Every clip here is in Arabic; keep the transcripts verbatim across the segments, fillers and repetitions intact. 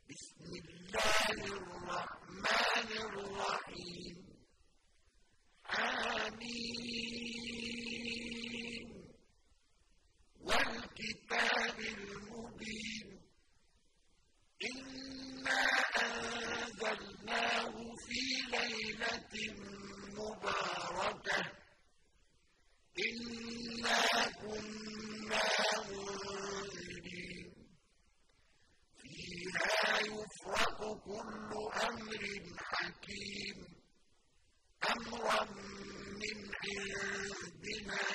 بسم الله الرحمن الرحيم آمين والكتاب المبين إنا أنزلناه في ليلة مباركة إنا كنا منذرين فيها يفرق كل أمر حكيم أمرا من عندنا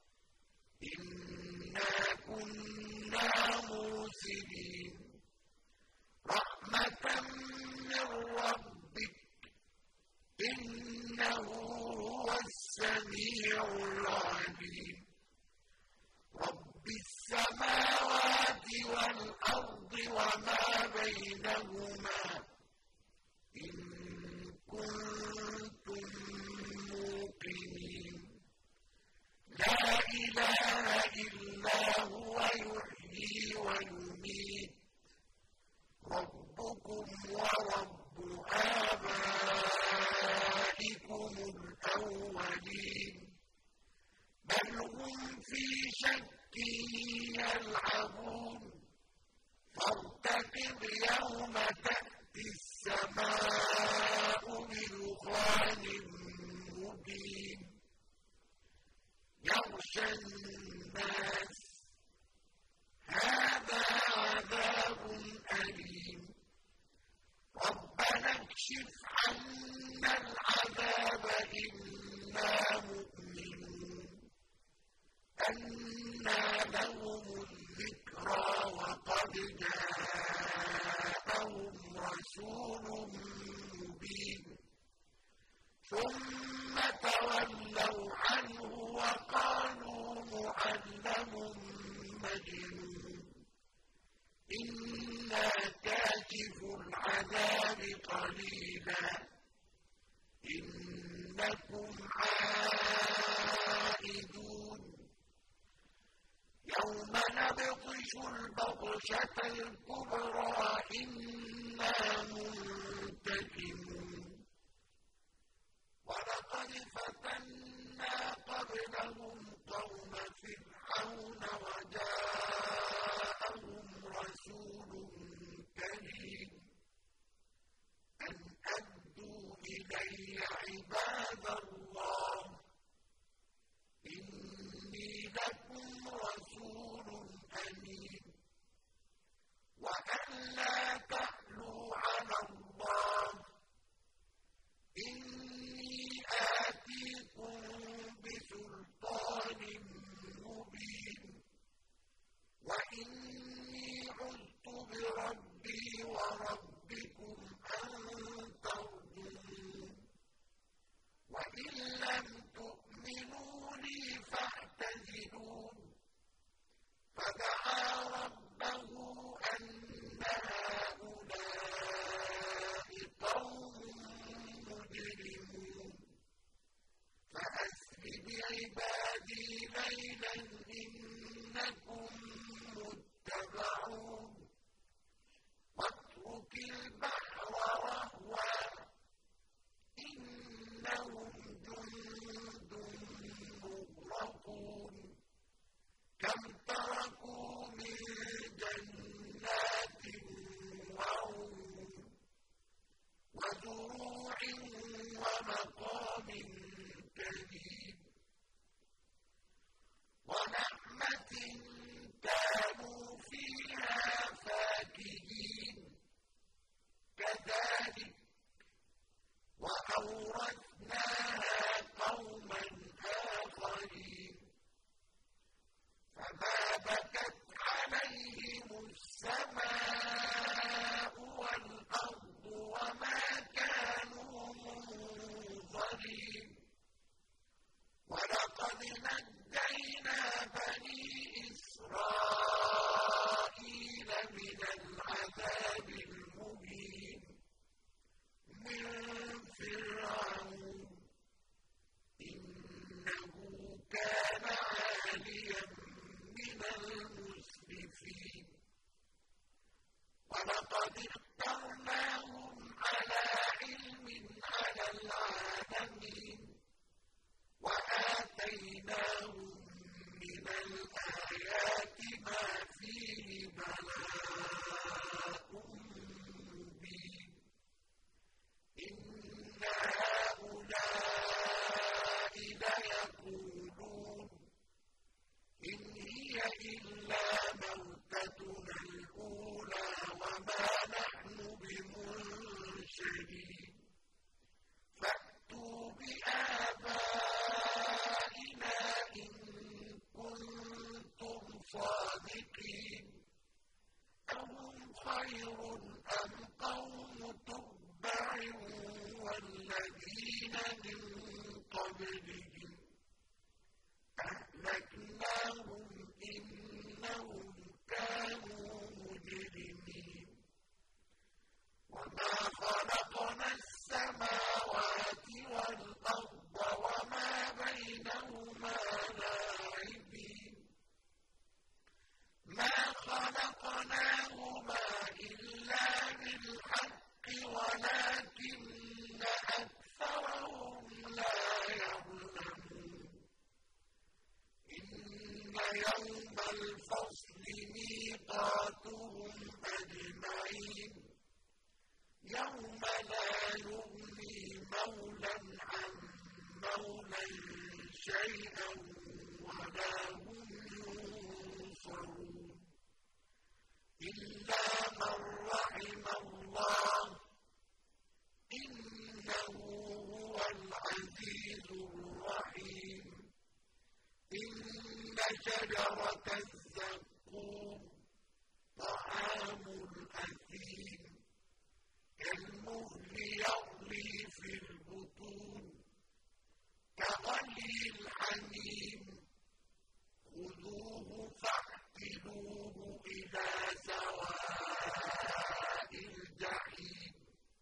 إنا كنا مرسلين رحمة من ربك إنه هو السميع العليم رب السماوات والأرض وما بينهما إن كنتم موقنين لا إله إلا هو يحيي ويميت ربكم ورب آبائكم الأولين بل هم في شك يلعبون فارتقب يوم تأتي السماء بدخان مبين يغشى الناس هذا عذاب أليم ربنا اكشف عنا العذاب إنا مؤمنون أنى لهم الذكرى وقد جاءهم رسول مبين ثم تولوا عنه وقالوا معلم مجنون إنا كاشف العذاب قليلا إنكم عائدون يوم نبطش البطشة الكبرى إنا منتقمون ولقد فتنا قبلهم قوم فرعون وجاءهم رسول كريم أن أدوا إلي عباد الله إني لكم رسول أمين وأن لا تعلوا على الله إني آتيكم بسلطان مبين وإني عذت بربي وربكم أن ترجمون وإن لم تؤمنوا لي فاعتزلون فدعا ربه أن هؤلاء قوم مجرمون فأسر بعبادي ليلا إنكم متبعون واترك البحر رهوا إنهم جند مغرقون كم تركوا من جنات وعيون وزروع ومقام كريم ونعمة كانوا فيها فاكهين كذلك وأورثناها قوما آخرين فما بكت عليهم السماء والأرض وما كانوا منظرين ولقد نجينا بني إسرائيل من العذاب المهين من فرعون إنه كان عاليا من المسرفين ولقد الذين من قبلهم أهلكناهم إنهم كانوا مجرمين وما خلقنا السماوات والأرض وما بينهما لاعبين ما خلقناهما إلا بالحق ولكن أكثرهم لا يعلمون إن يوم الفصل ميقاتهم أجمعين يوم لا يغني مولى عن مولى شيئا ولا هم ينصرون إلا من رحم الله إنه هو العزيز الرحيم إن شجرة الزقوم طعام الأثيم كالمهل يغلي في البطون كغلي الحميم خذوه فاعتلوه إلى سواء الجحيم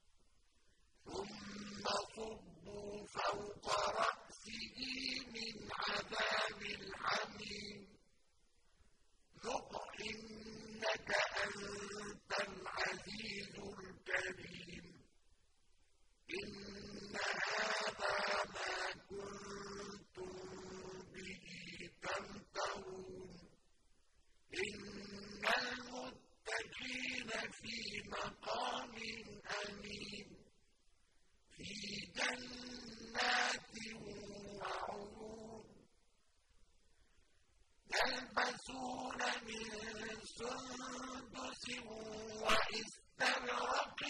ثم صبوا فوق رأسه من عذاب الحميم ذق إنك أنت العزيز الكريم إن هذا ما كنتم به تمترون إن المتقين في مقام أمين في جنات وعيون يلبسون من سندس وإستبرق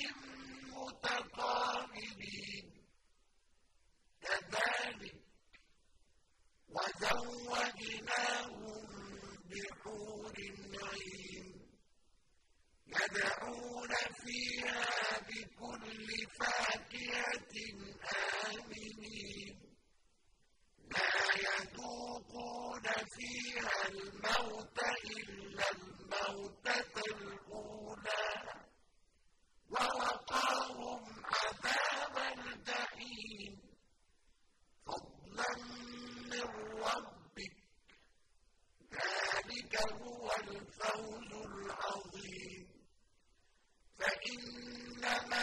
متقابلين كذلك وزوجناهم بحور عين يدعون فيها بكل فاكهة آمنين لا يذوقون فيها الموت إلا الموتة الأولى ووقاهم عذاب الجحيم فضلا من ربك ذلك هو الفوز العظيم فإنما